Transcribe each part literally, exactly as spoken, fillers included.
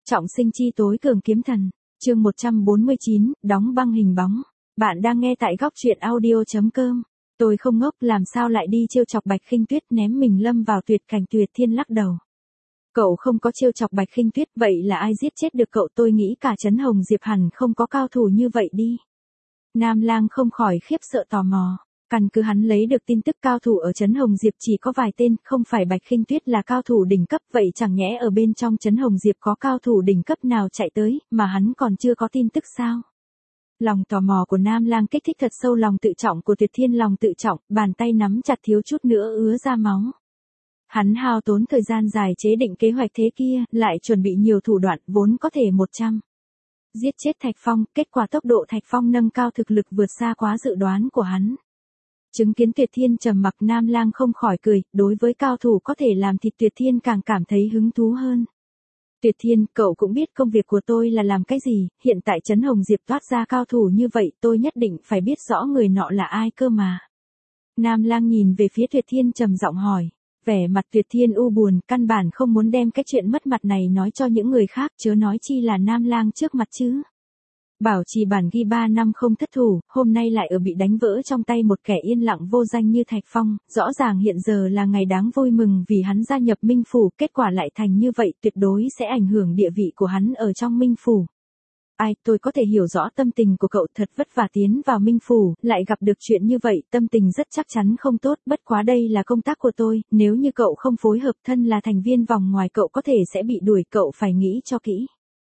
Trọng sinh chi tối cường kiếm thần, chương một trăm bốn mươi chín, đóng băng hình bóng. Bạn đang nghe tại góc truyện audio.com. Tôi không ngốc, làm sao lại đi trêu chọc Bạch Khinh Tuyết, ném mình lâm vào tuyệt cảnh. Tuyệt Thiên lắc đầu. Cậu không có trêu chọc Bạch Khinh Tuyết, vậy là ai giết chết được cậu? Tôi nghĩ cả Trấn Hồng Diệp hẳn không có cao thủ như vậy đi. Nam Lang không khỏi khiếp sợ tò mò. Căn cứ hắn lấy được tin tức, cao thủ ở Trấn Hồng Diệp chỉ có vài tên, không phải Bạch Khinh Tuyết là cao thủ đỉnh cấp, vậy chẳng nhẽ ở bên trong Trấn Hồng Diệp có cao thủ đỉnh cấp nào chạy tới, mà hắn còn chưa có tin tức sao? Lòng tò mò của Nam Lang kích thích thật sâu lòng tự trọng của Tuyệt Thiên, lòng tự trọng, bàn tay nắm chặt thiếu chút nữa ứa ra máu. Hắn hao tốn thời gian dài chế định kế hoạch thế kia, lại chuẩn bị nhiều thủ đoạn, vốn có thể một trăm giết chết Thạch Phong, kết quả tốc độ Thạch Phong nâng cao thực lực vượt xa quá dự đoán của hắn. Chứng kiến Tuyệt Thiên trầm mặc, Nam Lang không khỏi cười, đối với cao thủ có thể làm thịt Tuyệt Thiên càng cảm thấy hứng thú hơn. Tuyệt Thiên, cậu cũng biết công việc của tôi là làm cái gì, hiện tại Trấn Hồng Diệp toát ra cao thủ như vậy, tôi nhất định phải biết rõ người nọ là ai cơ mà. Nam Lang nhìn về phía Tuyệt Thiên trầm giọng hỏi, vẻ mặt Tuyệt Thiên u buồn, căn bản không muốn đem cái chuyện mất mặt này nói cho những người khác, chớ nói chi là Nam Lang trước mặt chứ. Bảo trì bản ghi ba năm không thất thủ, hôm nay lại ở bị đánh vỡ trong tay một kẻ yên lặng vô danh như Thạch Phong, rõ ràng hiện giờ là ngày đáng vui mừng vì hắn gia nhập Minh Phủ, kết quả lại thành như vậy, tuyệt đối sẽ ảnh hưởng địa vị của hắn ở trong Minh Phủ. Ai, tôi có thể hiểu rõ tâm tình của cậu, thật vất vả tiến vào Minh Phủ, lại gặp được chuyện như vậy, tâm tình rất chắc chắn không tốt, bất quá đây là công tác của tôi, nếu như cậu không phối hợp, thân là thành viên vòng ngoài cậu có thể sẽ bị đuổi, cậu phải nghĩ cho kỹ.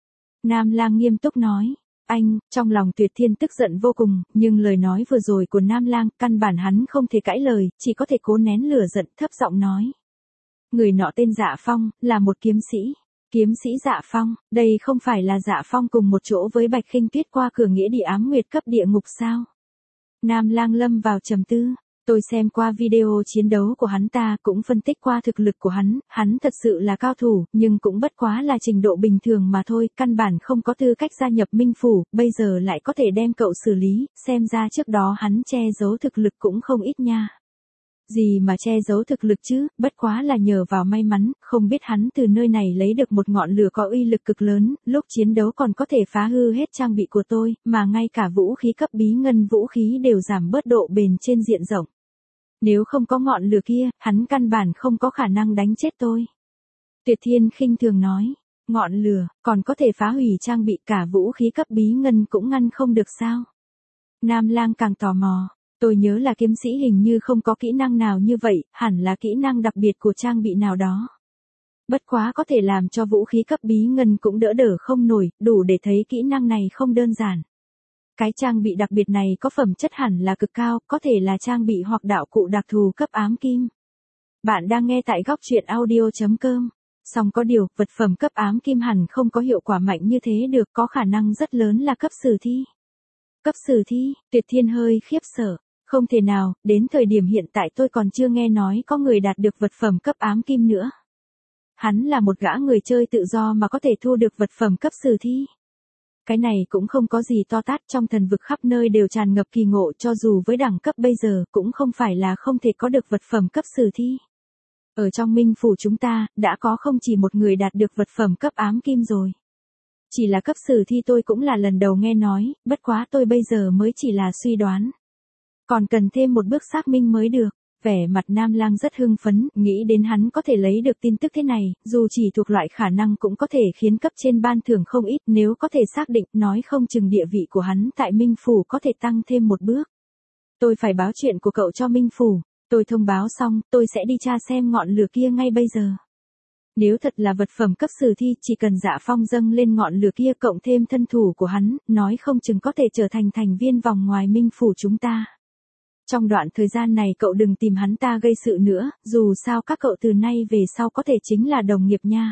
Nam Lang nghiêm túc nói. Anh, trong lòng Tuyệt Thiên tức giận vô cùng, nhưng lời nói vừa rồi của Nam Lang, căn bản hắn không thể cãi lời, chỉ có thể cố nén lửa giận, thấp giọng nói. Người nọ tên Dạ Phong, là một kiếm sĩ. Kiếm sĩ Dạ Phong, đây không phải là Dạ Phong cùng một chỗ với Bạch Khinh Tuyết qua cửa nghĩa địa ám nguyệt cấp địa ngục sao? Nam Lang lâm vào trầm tư. Tôi xem qua video chiến đấu của hắn ta, cũng phân tích qua thực lực của hắn, hắn thật sự là cao thủ, nhưng cũng bất quá là trình độ bình thường mà thôi, căn bản không có tư cách gia nhập Minh Phủ, bây giờ lại có thể đem cậu xử lý, xem ra trước đó hắn che giấu thực lực cũng không ít nha. Gì mà che giấu thực lực chứ, bất quá là nhờ vào may mắn, không biết hắn từ nơi này lấy được một ngọn lửa có uy lực cực lớn, lúc chiến đấu còn có thể phá hư hết trang bị của tôi, mà ngay cả vũ khí cấp bí ngân vũ khí đều giảm bớt độ bền trên diện rộng. Nếu không có ngọn lửa kia, hắn căn bản không có khả năng đánh chết tôi. Tuyệt Thiên khinh thường nói, ngọn lửa, còn có thể phá hủy trang bị, cả vũ khí cấp bí ngân cũng ngăn không được sao? Nam Lang càng tò mò, tôi nhớ là kiếm sĩ hình như không có kỹ năng nào như vậy, hẳn là kỹ năng đặc biệt của trang bị nào đó. Bất quá có thể làm cho vũ khí cấp bí ngân cũng đỡ đỡ không nổi, đủ để thấy kỹ năng này không đơn giản. Cái trang bị đặc biệt này có phẩm chất hẳn là cực cao, có thể là trang bị hoặc đạo cụ đặc thù cấp ám kim. Bạn đang nghe tại góc truyện audio.com. Song có điều, vật phẩm cấp ám kim hẳn không có hiệu quả mạnh như thế được, có khả năng rất lớn là cấp sử thi. Cấp sử thi, Tuyệt Thiên hơi khiếp sợ. Không thể nào, đến thời điểm hiện tại tôi còn chưa nghe nói có người đạt được vật phẩm cấp ám kim nữa. Hắn là một gã người chơi tự do mà có thể thu được vật phẩm cấp sử thi. Cái này cũng không có gì to tát, trong thần vực khắp nơi đều tràn ngập kỳ ngộ, cho dù với đẳng cấp bây giờ cũng không phải là không thể có được vật phẩm cấp sử thi. Ở trong Minh Phủ chúng ta, đã có không chỉ một người đạt được vật phẩm cấp ám kim rồi. Chỉ là cấp sử thi tôi cũng là lần đầu nghe nói, bất quá tôi bây giờ mới chỉ là suy đoán. Còn cần thêm một bước xác minh mới được. Vẻ mặt Nam Lang rất hưng phấn, nghĩ đến hắn có thể lấy được tin tức thế này, dù chỉ thuộc loại khả năng cũng có thể khiến cấp trên ban thưởng không ít, nếu có thể xác định, nói không chừng địa vị của hắn tại Minh Phủ có thể tăng thêm một bước. Tôi phải báo chuyện của cậu cho Minh Phủ, tôi thông báo xong, tôi sẽ đi tra xem ngọn lửa kia ngay bây giờ. Nếu thật là vật phẩm cấp sử thi, chỉ cần Dạ Phong dâng lên ngọn lửa kia cộng thêm thân thủ của hắn, nói không chừng có thể trở thành thành viên vòng ngoài Minh Phủ chúng ta. Trong đoạn thời gian này cậu đừng tìm hắn ta gây sự nữa, dù sao các cậu từ nay về sau có thể chính là đồng nghiệp nha.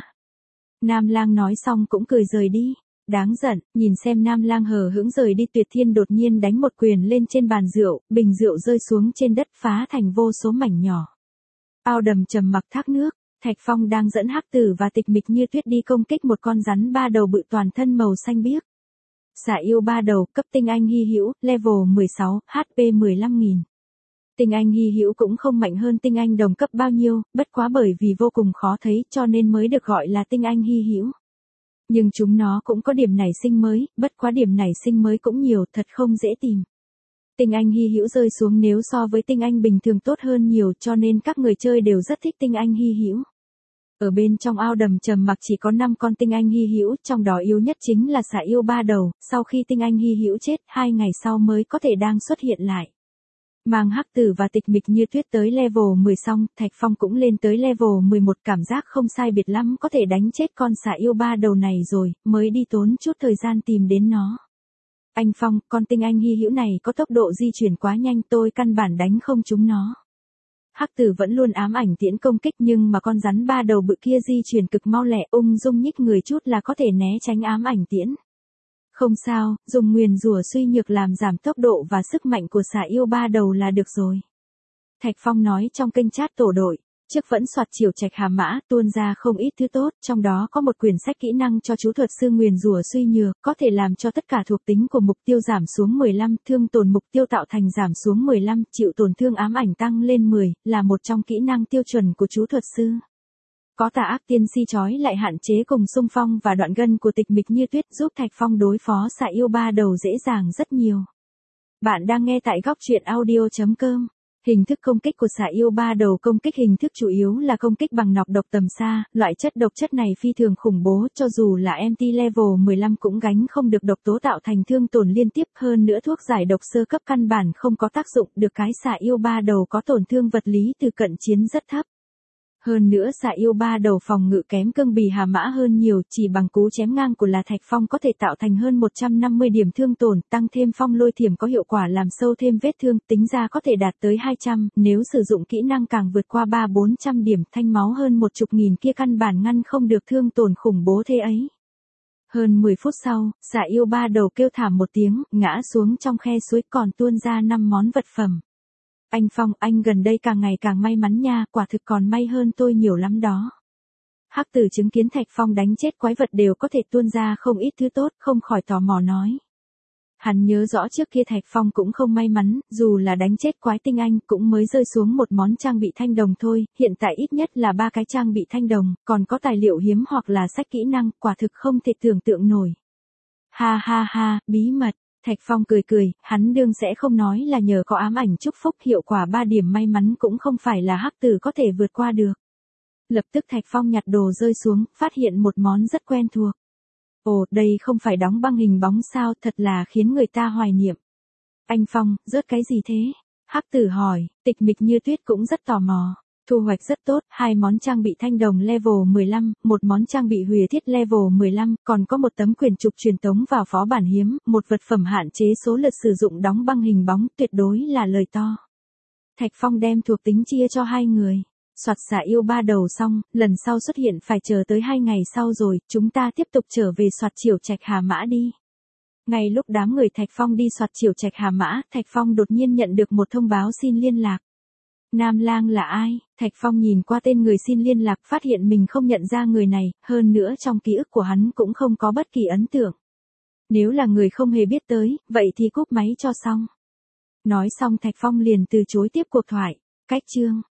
Nam Lang nói xong cũng cười rời đi. Đáng giận, nhìn xem Nam Lang hờ hững rời đi, Tuyệt Thiên đột nhiên đánh một quyền lên trên bàn rượu, bình rượu rơi xuống trên đất phá thành vô số mảnh nhỏ. Ao đầm trầm mặc thác nước, Thạch Phong đang dẫn Hắc Tử và Tịch Mịch Như Tuyết đi công kích một con rắn ba đầu bự toàn thân màu xanh biếc. Xà yêu ba đầu, cấp tinh anh hy hữu, level mười sáu, hát pê mười lăm nghìn. Tinh anh hy hữu cũng không mạnh hơn tinh anh đồng cấp bao nhiêu, bất quá bởi vì vô cùng khó thấy cho nên mới được gọi là tinh anh hy hữu. Nhưng chúng nó cũng có điểm nảy sinh mới, bất quá điểm nảy sinh mới cũng nhiều, thật không dễ tìm. Tinh anh hy hữu rơi xuống nếu so với tinh anh bình thường tốt hơn nhiều, cho nên các người chơi đều rất thích tinh anh hy hữu. Ở bên trong ao đầm trầm mặc chỉ có năm con tinh anh hy hữu, trong đó yếu nhất chính là xà yêu ba đầu, sau khi tinh anh hy hữu chết, hai ngày sau mới có thể đang xuất hiện lại. Mang Hắc Tử và Tịch Mịch Như Tuyết tới level mười xong, Thạch Phong cũng lên tới level mười một, cảm giác không sai biệt lắm có thể đánh chết con xà yêu ba đầu này rồi, mới đi tốn chút thời gian tìm đến nó. Anh Phong, con tinh anh hy hữu này có tốc độ di chuyển quá nhanh, tôi căn bản đánh không trúng nó. Hắc Tử vẫn luôn ám ảnh tiễn công kích, nhưng mà con rắn ba đầu bự kia di chuyển cực mau lẹ, ung dung nhích người chút là có thể né tránh ám ảnh tiễn. Không sao, dùng nguyền rủa suy nhược làm giảm tốc độ và sức mạnh của xà yêu ba đầu là được rồi. Thạch Phong nói trong kênh chat tổ đội, trước vẫn soạt chiều trạch hà mã, tuôn ra không ít thứ tốt, trong đó có một quyển sách kỹ năng cho chú thuật sư nguyền rủa suy nhược, có thể làm cho tất cả thuộc tính của mục tiêu giảm xuống mười lăm, thương tổn mục tiêu tạo thành giảm xuống mười lăm, chịu tổn thương ám ảnh tăng lên mười, là một trong kỹ năng tiêu chuẩn của chú thuật sư. Có Tà Ác Tiên Si trói lại hạn chế cùng xung phong và đoạn gân của Tịch Mịch Như Tuyết giúp Thạch Phong đối phó xà yêu ba đầu dễ dàng rất nhiều. Bạn đang nghe tại góc truyện audio chấm com. Hình thức công kích của xà yêu ba đầu. Công kích hình thức chủ yếu là công kích bằng nọc độc tầm xa, loại chất độc chất này phi thường khủng bố, cho dù là em tê level mười lăm cũng gánh không được độc tố tạo thành thương tổn liên tiếp, hơn nữa thuốc giải độc sơ cấp căn bản không có tác dụng, được cái xà yêu ba đầu có tổn thương vật lý từ cận chiến rất thấp. Hơn nữa xà yêu ba đầu phòng ngự kém cương bì hà mã hơn nhiều, chỉ bằng cú chém ngang của là Thạch Phong có thể tạo thành hơn một trăm năm mươi điểm thương tổn, tăng thêm phong lôi thiểm có hiệu quả làm sâu thêm vết thương, tính ra có thể đạt tới hai trăm, nếu sử dụng kỹ năng càng vượt qua ba bốn trăm điểm, thanh máu hơn một chục nghìn kia căn bản ngăn không được thương tổn khủng bố thế ấy. Hơn mười phút sau, xà yêu ba đầu kêu thảm một tiếng, ngã xuống trong khe suối, còn tuôn ra năm món vật phẩm. Anh Phong, anh gần đây càng ngày càng may mắn nha, quả thực còn may hơn tôi nhiều lắm đó. Hắc Tử chứng kiến Thạch Phong đánh chết quái vật đều có thể tuôn ra không ít thứ tốt, không khỏi tò mò nói. Hắn nhớ rõ trước kia Thạch Phong cũng không may mắn, dù là đánh chết quái tinh anh cũng mới rơi xuống một món trang bị thanh đồng thôi, hiện tại ít nhất là ba cái trang bị thanh đồng, còn có tài liệu hiếm hoặc là sách kỹ năng, quả thực không thể tưởng tượng nổi. Ha ha ha, bí mật. Thạch Phong cười cười, hắn đương sẽ không nói là nhờ có ám ảnh chúc phúc, hiệu quả ba điểm may mắn cũng không phải là Hắc Tử có thể vượt qua được. Lập tức Thạch Phong nhặt đồ rơi xuống, phát hiện một món rất quen thuộc. Ồ, đây không phải đóng băng hình bóng sao, thật là khiến người ta hoài niệm. Anh Phong, rớt cái gì thế? Hắc Tử hỏi, Tịch Mịch Như Tuyết cũng rất tò mò. Thu hoạch rất tốt, hai món trang bị thanh đồng level mười lăm, một món trang bị huyền thiết level mười lăm, còn có một tấm quyển trục truyền tống vào phó bản hiếm, một vật phẩm hạn chế số lượt sử dụng đóng băng hình bóng, tuyệt đối là lời to. Thạch Phong đem thuộc tính chia cho hai người. Soạt xà yêu ba đầu xong, lần sau xuất hiện phải chờ tới hai ngày sau rồi, chúng ta tiếp tục trở về soạt chiều trạch hà mã đi. Ngay lúc đám người Thạch Phong đi soạt chiều trạch hà mã, Thạch Phong đột nhiên nhận được một thông báo xin liên lạc. Nam Lang là ai? Thạch Phong nhìn qua tên người xin liên lạc, phát hiện mình không nhận ra người này, hơn nữa trong ký ức của hắn cũng không có bất kỳ ấn tượng. Nếu là người không hề biết tới, vậy thì cúp máy cho xong. Nói xong Thạch Phong liền từ chối tiếp cuộc thoại. Cách chương